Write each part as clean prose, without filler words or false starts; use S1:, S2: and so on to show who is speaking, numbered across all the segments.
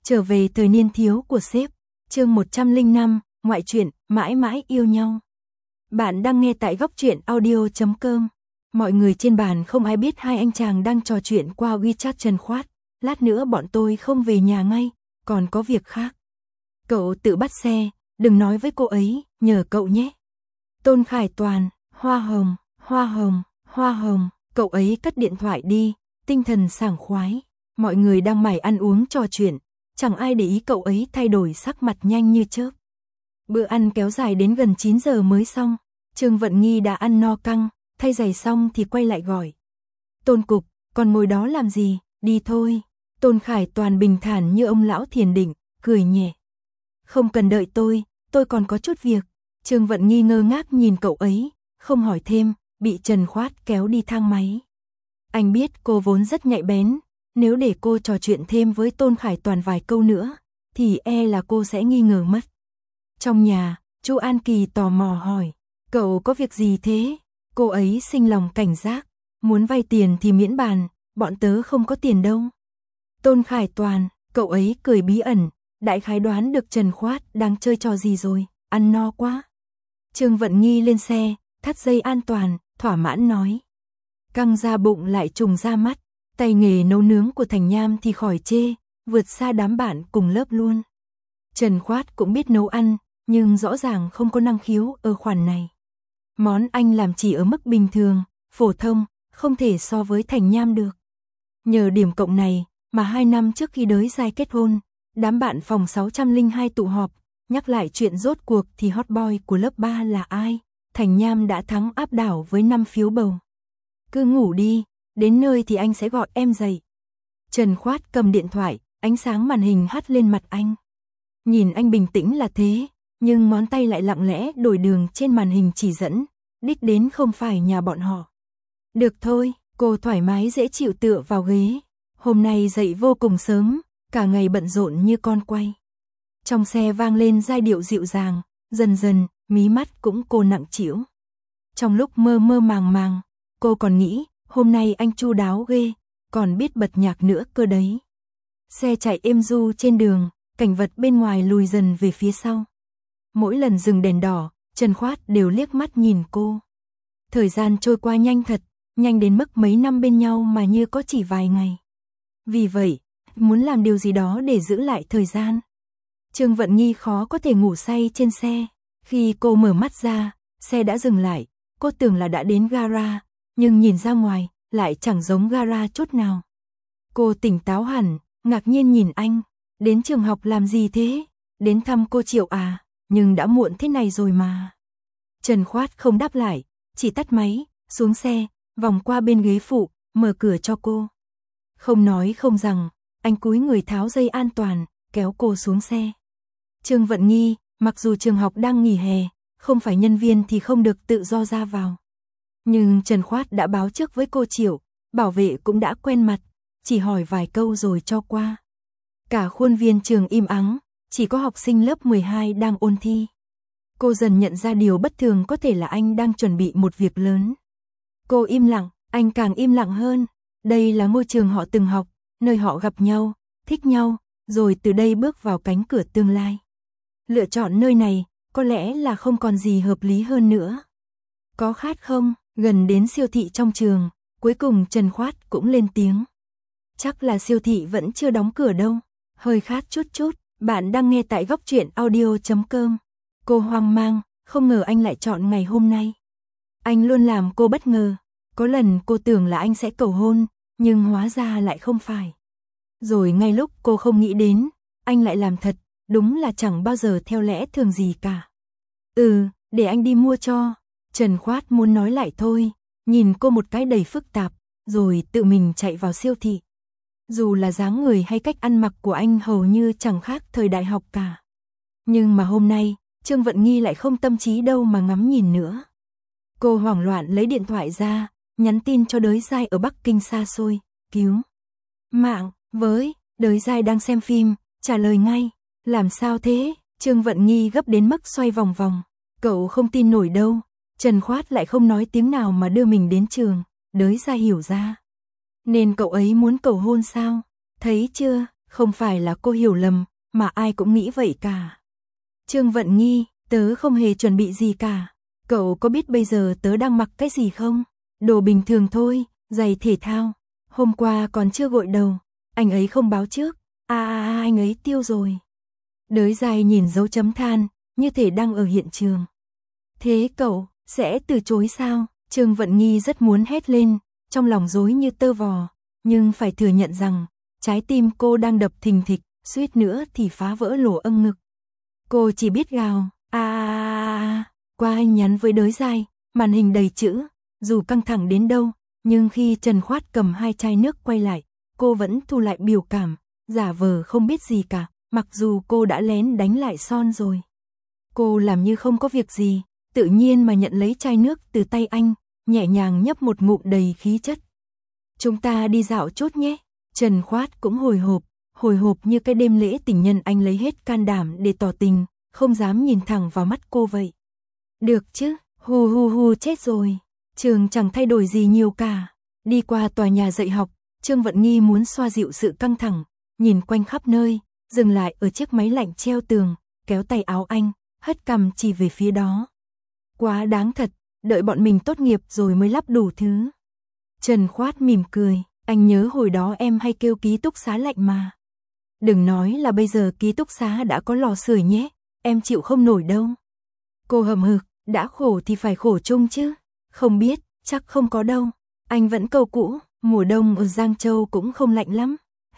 S1: Trở về thời niên thiếu của sếp, chương 105, ngoại truyện, mãi mãi yêu nhau. Bạn đang nghe tại góc truyện audio.com. Mọi người trên bàn không ai biết hai anh chàng đang trò chuyện qua WeChat trần khoát. Lát nữa bọn tôi không về nhà ngay, còn có việc khác. Cậu tự bắt xe, đừng nói với cô ấy, nhờ cậu nhé. Tôn Khải Toàn, hoa hồng, hoa hồng, hoa hồng. Cậu ấy cất điện thoại đi, tinh thần sảng khoái. Mọi người đang mải ăn uống trò chuyện, chẳng ai để ý cậu ấy thay đổi sắc mặt nhanh như chớp. Bữa ăn kéo dài đến gần 9 giờ mới xong. Trương Vận Nghi đã ăn no căng, thay giày xong thì quay lại gọi. Tôn Cục, còn ngồi đó làm gì, đi thôi. Tôn Khải Toàn bình thản như ông lão thiền định, cười nhẹ. Không cần đợi tôi còn có chút việc. Trương Vận Nghi ngơ ngác nhìn cậu ấy, không hỏi thêm, bị Trần Khoát kéo đi thang máy. Anh biết cô vốn rất nhạy bén, nếu để cô trò chuyện thêm với Tôn Khải Toàn vài câu nữa, thì e là cô sẽ nghi ngờ mất. Trong nhà, chú An Kỳ tò mò hỏi, cậu có việc gì thế? Cô ấy sinh lòng cảnh giác, muốn vay tiền thì miễn bàn, bọn tớ không có tiền đâu. Tôn Khải Toàn, cậu ấy cười bí ẩn, đại khái đoán được Trần Khoát đang chơi trò gì rồi, ăn no quá. Trương Vận Nghi lên xe, thắt dây an toàn, thỏa mãn nói. Căng ra bụng lại trùng ra mắt, tay nghề nấu nướng của Thành Nham thì khỏi chê, vượt xa đám bạn cùng lớp luôn. Trần Khoát cũng biết nấu ăn, nhưng rõ ràng không có năng khiếu ở khoản này. Món anh làm chỉ ở mức bình thường, phổ thông, không thể so với Thành Nham được. Nhờ điểm cộng này, mà 2 năm trước khi đới giai kết hôn, đám bạn phòng 602 tụ họp, nhắc lại chuyện rốt cuộc thì hot boy của lớp 3 là ai, Thành Nham đã thắng áp đảo với 5 phiếu bầu. Cứ ngủ đi, đến nơi thì anh sẽ gọi em dậy. Trần Khoát cầm điện thoại, ánh sáng màn hình hắt lên mặt anh. Nhìn anh bình tĩnh là thế, nhưng ngón tay lại lặng lẽ đổi đường trên màn hình chỉ dẫn, đích đến không phải nhà bọn họ. Được thôi, cô thoải mái dễ chịu tựa vào ghế. Hôm nay dậy vô cùng sớm, cả ngày bận rộn như con quay. Trong xe vang lên giai điệu dịu dàng, dần dần, mí mắt cũng cô nặng trĩu. Trong lúc mơ mơ màng màng, cô còn nghĩ, hôm nay anh chu đáo ghê, còn biết bật nhạc nữa cơ đấy. Xe chạy êm du trên đường, cảnh vật bên ngoài lùi dần về phía sau. Mỗi lần dừng đèn đỏ, Trần Khoát đều liếc mắt nhìn cô. Thời gian trôi qua nhanh thật, nhanh đến mức mấy năm bên nhau mà như có chỉ vài ngày. Vì vậy, muốn làm điều gì đó để giữ lại thời gian. Trương Vận Nghi khó có thể ngủ say trên xe. Khi cô mở mắt ra, xe đã dừng lại, cô tưởng là đã đến gara, nhưng nhìn ra ngoài, lại chẳng giống gara chút nào. Cô tỉnh táo hẳn, ngạc nhiên nhìn anh, đến trường học làm gì thế? Đến thăm cô Triệu à, nhưng đã muộn thế này rồi mà. Trần Khoát không đáp lại, chỉ tắt máy, xuống xe, vòng qua bên ghế phụ, mở cửa cho cô. Không nói không rằng, anh cúi người tháo dây an toàn, kéo cô xuống xe. Trương Vận Nghi, mặc dù trường học đang nghỉ hè, không phải nhân viên thì không được tự do ra vào. Nhưng Trần Khoát đã báo trước với cô Triệu, bảo vệ cũng đã quen mặt, chỉ hỏi vài câu rồi cho qua. Cả khuôn viên trường im ắng, chỉ có học sinh lớp 12 đang ôn thi. Cô dần nhận ra điều bất thường có thể là anh đang chuẩn bị một việc lớn. Cô im lặng, anh càng im lặng hơn. Đây là môi trường họ từng học, nơi họ gặp nhau, thích nhau, rồi từ đây bước vào cánh cửa tương lai. Lựa chọn nơi này, có lẽ là không còn gì hợp lý hơn nữa. Có khát không? Gần đến siêu thị trong trường, cuối cùng Trần Khoát cũng lên tiếng. Chắc là siêu thị vẫn chưa đóng cửa đâu, hơi khát chút chút. Bạn đang nghe tại góc truyện audio.com. Cô hoang mang, không ngờ anh lại chọn ngày hôm nay. Anh luôn làm cô bất ngờ. Có lần cô tưởng là anh sẽ cầu hôn, nhưng hóa ra lại không phải. Rồi ngay lúc cô không nghĩ đến, anh lại làm thật, đúng là chẳng bao giờ theo lẽ thường gì cả. Để anh đi mua cho. Trần Khoát muốn nói lại thôi, nhìn cô một cái đầy phức tạp, rồi tự mình chạy vào siêu thị. Dù là dáng người hay cách ăn mặc của anh hầu như chẳng khác thời đại học cả. Nhưng mà hôm nay, Trương Vận Nghi lại không tâm trí đâu mà ngắm nhìn nữa. Cô hoảng loạn lấy điện thoại ra, nhắn tin cho Đới Giai ở Bắc Kinh xa xôi, cứu mạng với. Đới Giai đang xem phim, trả lời ngay, làm sao thế? Trương Vận Nghi gấp đến mức xoay vòng vòng, cậu không tin nổi đâu. Trần Khoát lại không nói tiếng nào mà đưa mình đến trường, Đới Giai hiểu ra. Nên cậu ấy muốn cầu hôn sao? Thấy chưa, Không phải là cô hiểu lầm, mà ai cũng nghĩ vậy cả. Trương Vận Nghi, tớ không hề chuẩn bị gì cả. Cậu có biết bây giờ tớ đang mặc cái gì không? Đồ bình thường thôi, giày thể thao. Hôm qua còn chưa gội đầu, anh ấy không báo trước. Anh ấy tiêu rồi. Đới dài nhìn dấu chấm than, như thể đang ở hiện trường. Thế cậu, sẽ từ chối sao? Trương Vận Nghi rất muốn hét lên, trong lòng rối như tơ vò, nhưng phải thừa nhận rằng, trái tim cô đang đập thình thịch, suýt nữa thì phá vỡ lỗ âng ngực. Cô chỉ biết gào, qua anh nhắn với đới dài, màn hình đầy chữ, dù căng thẳng đến đâu, nhưng khi Trần Khoát cầm 2 chai nước quay lại, cô vẫn thu lại biểu cảm, giả vờ không biết gì cả, mặc dù cô đã lén đánh lại son rồi. Cô làm như không có việc gì, tự nhiên mà nhận lấy chai nước từ tay anh, nhẹ nhàng nhấp một ngụm đầy khí chất. Chúng ta đi dạo chút nhé. Trần Khoát cũng hồi hộp như cái đêm lễ tình nhân anh lấy hết can đảm để tỏ tình, không dám nhìn thẳng vào mắt cô vậy. Được chứ, hu chết rồi. Trường chẳng thay đổi gì nhiều cả. Đi qua tòa nhà dạy học, Trương Vận Nghi muốn xoa dịu sự căng thẳng, nhìn quanh khắp nơi, dừng lại ở chiếc máy lạnh treo tường, kéo tay áo anh, hất cằm chỉ về phía đó. Quá đáng thật, đợi bọn mình tốt nghiệp rồi mới lắp đủ thứ. Trần Khoát mỉm cười, anh nhớ hồi đó em hay kêu ký túc xá lạnh mà. Đừng nói là bây giờ ký túc xá đã có lò sưởi nhé, em chịu không nổi đâu. Cô hậm hực, đã khổ thì phải khổ chung chứ. Không biết, chắc không có đâu. Anh vẫn câu cũ, mùa đông ở Giang Châu cũng không lạnh lắm.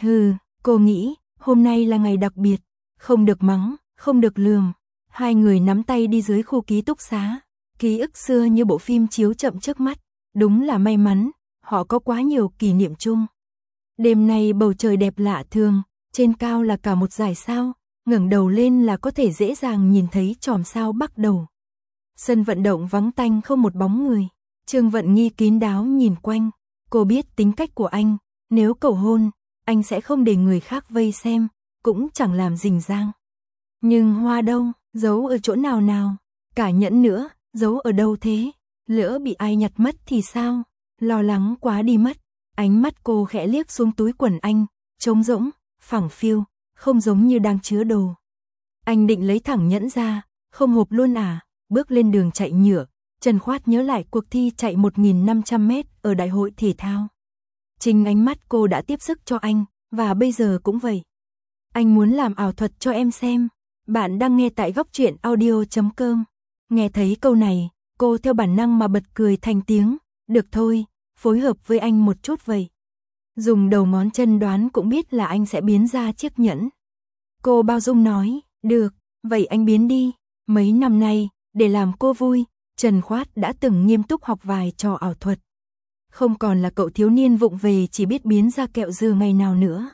S1: Cô nghĩ, hôm nay là ngày đặc biệt, không được mắng, không được lườm. Hai người nắm tay đi dưới khu ký túc xá, ký ức xưa như bộ phim chiếu chậm trước mắt. Đúng là may mắn, họ có quá nhiều kỷ niệm chung. Đêm nay bầu trời đẹp lạ thường, trên cao là cả một dải sao, ngẩng đầu lên là có thể dễ dàng nhìn thấy chòm sao bắc đầu. Sân vận động vắng tanh không một bóng người. Trương Vận Nghi kín đáo nhìn quanh, cô biết tính cách của anh, nếu cầu hôn, anh sẽ không để người khác vây xem, cũng chẳng làm rình rang. Nhưng hoa đâu, giấu ở chỗ nào nào, cả nhẫn nữa, giấu ở đâu thế? Lỡ bị ai nhặt mất thì sao? Lo lắng quá đi mất. Ánh mắt cô khẽ liếc xuống túi quần anh, trống rỗng, phẳng phiu, không giống như đang chứa đồ. Anh định lấy thẳng nhẫn ra, không hộp luôn à? Bước lên đường chạy nhựa, Trần Khoát nhớ lại cuộc thi chạy 1.500 mét ở đại hội thể thao. Chính ánh mắt cô đã tiếp sức cho anh, và bây giờ cũng vậy. Anh muốn làm ảo thuật cho em xem. Bạn đang nghe tại góc truyện audio.com. Nghe thấy câu này, cô theo bản năng mà bật cười thành tiếng. Được thôi, phối hợp với anh một chút vậy. Dùng đầu ngón chân đoán cũng biết là anh sẽ biến ra chiếc nhẫn. Cô bao dung nói, được, vậy anh biến đi. Mấy năm nay, để làm cô vui, Trần Khoát đã từng nghiêm túc học vài trò ảo thuật. Không còn là cậu thiếu niên vụng về chỉ biết biến ra kẹo dừa ngày nào nữa.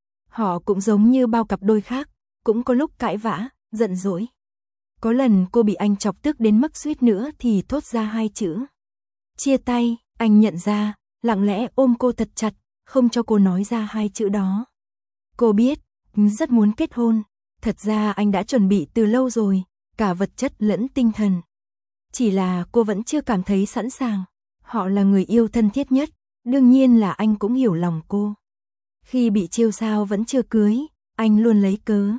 S1: Họ cũng giống như bao cặp đôi khác, cũng có lúc cãi vã, giận dỗi. Có lần cô bị anh chọc tức đến mức suýt nữa thì thốt ra 2 chữ. Chia tay, anh nhận ra, lặng lẽ ôm cô thật chặt, không cho cô nói ra 2 chữ đó. Cô biết, rất muốn kết hôn, thật ra anh đã chuẩn bị từ lâu rồi, cả vật chất lẫn tinh thần. Chỉ là cô vẫn chưa cảm thấy sẵn sàng. Họ là người yêu thân thiết nhất, đương nhiên là anh cũng hiểu lòng cô. Khi bị trêu sao vẫn chưa cưới, anh luôn lấy cớ.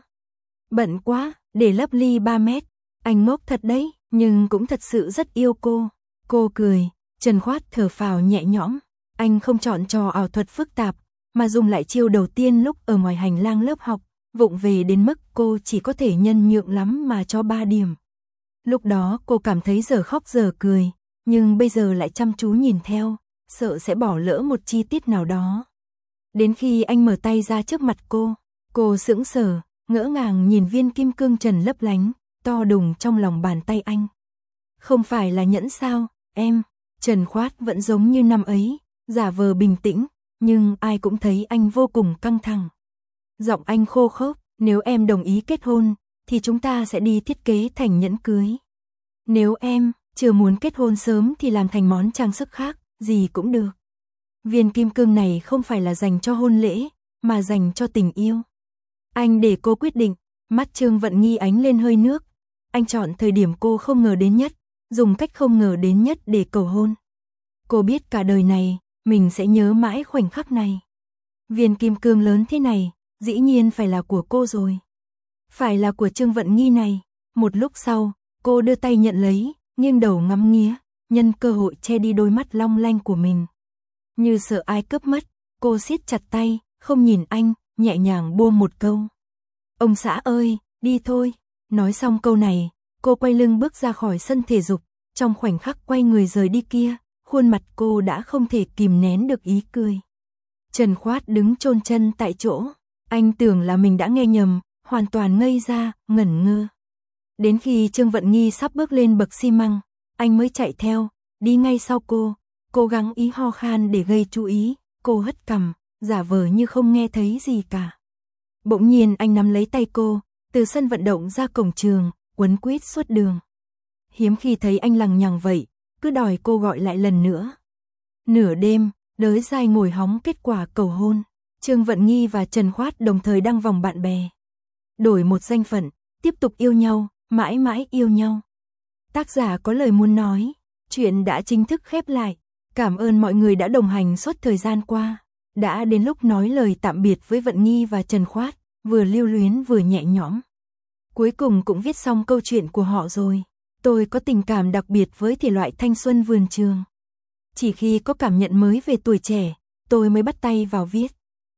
S1: Bận quá, để lấp ly 3 mét. Anh ngốc thật đấy, nhưng cũng thật sự rất yêu cô. Cô cười, Trần Khoát thở phào nhẹ nhõm. Anh không chọn trò ảo thuật phức tạp, mà dùng lại chiêu đầu tiên lúc ở ngoài hành lang lớp học, vụng về đến mức cô chỉ có thể nhân nhượng lắm mà cho 3 điểm. Lúc đó cô cảm thấy giờ khóc giờ cười, nhưng bây giờ lại chăm chú nhìn theo, sợ sẽ bỏ lỡ một chi tiết nào đó. Đến khi anh mở tay ra trước mặt cô sững sờ, ngỡ ngàng nhìn viên kim cương trần lấp lánh, to đùng trong lòng bàn tay anh. Không phải là nhẫn sao, em? Trần Khoát vẫn giống như năm ấy, giả vờ bình tĩnh, nhưng ai cũng thấy anh vô cùng căng thẳng. Giọng anh khô khốc, nếu em đồng ý kết hôn, thì chúng ta sẽ đi thiết kế thành nhẫn cưới. Nếu em chưa muốn kết hôn sớm thì làm thành món trang sức khác, gì cũng được. Viên kim cương này không phải là dành cho hôn lễ, mà dành cho tình yêu. Anh để cô quyết định, mắt Trương Vận Nghi ánh lên hơi nước. Anh chọn thời điểm cô không ngờ đến nhất, dùng cách không ngờ đến nhất để cầu hôn. Cô biết cả đời này, mình sẽ nhớ mãi khoảnh khắc này. Viên kim cương lớn thế này, Dĩ nhiên phải là của cô rồi. Phải là của Trương Vận Nghi này. Một lúc sau, cô đưa tay nhận lấy, nghiêng đầu ngắm nghía, nhân cơ hội che đi đôi mắt long lanh của mình. Như sợ ai cướp mất, cô siết chặt tay, không nhìn anh, nhẹ nhàng buông một câu. Ông xã ơi, đi thôi. Nói xong câu này, cô quay lưng bước ra khỏi sân thể dục, trong khoảnh khắc quay người rời đi kia, khuôn mặt cô đã không thể kìm nén được ý cười. Trần Khoát đứng chôn chân tại chỗ, anh tưởng là mình đã nghe nhầm, hoàn toàn ngây ra, ngẩn ngơ. Đến khi Trương Vận Nghi sắp bước lên bậc xi măng, anh mới chạy theo, đi ngay sau cô, cố gắng ý ho khan để gây chú ý, cô hất cằm, giả vờ như không nghe thấy gì cả. Bỗng nhiên anh nắm lấy tay cô, từ sân vận động ra cổng trường, quấn quýt suốt đường. Hiếm khi thấy anh lằng nhằng vậy, cứ đòi cô gọi lại lần nữa. Nửa đêm, đới dài ngồi hóng kết quả cầu hôn. Trương Vận Nghi và Trần Khoát đồng thời đăng vòng bạn bè. Đổi một danh phận, tiếp tục yêu nhau, mãi mãi yêu nhau. Tác giả có lời muốn nói, chuyện đã chính thức khép lại. Cảm ơn mọi người đã đồng hành suốt thời gian qua. Đã đến lúc nói lời tạm biệt với Vận Nghi và Trần Khoát, vừa lưu luyến vừa nhẹ nhõm. Cuối cùng cũng viết xong câu chuyện của họ rồi. Tôi có tình cảm đặc biệt với thể loại thanh xuân vườn trường. Chỉ khi có cảm nhận mới về tuổi trẻ, tôi mới bắt tay vào viết.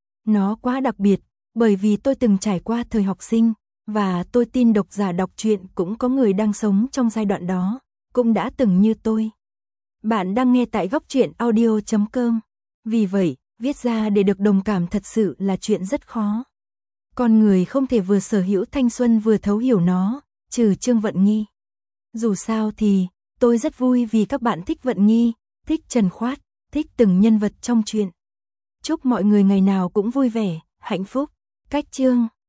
S1: Nó quá đặc biệt, bởi vì tôi từng trải qua thời học sinh, và tôi tin độc giả đọc truyện cũng có người đang sống trong giai đoạn đó, cũng đã từng như tôi. Bạn đang nghe tại Góc Truyện Audio.com. Vì vậy, viết ra để được đồng cảm thật sự là chuyện rất khó. Con người không thể vừa sở hữu thanh xuân vừa thấu hiểu nó, trừ Trương Vận Nghi. Dù sao thì, tôi rất vui vì các bạn thích Vận Nghi, thích Trần Khoát, thích từng nhân vật trong truyện. Chúc mọi người ngày nào cũng vui vẻ, hạnh phúc. Cách chương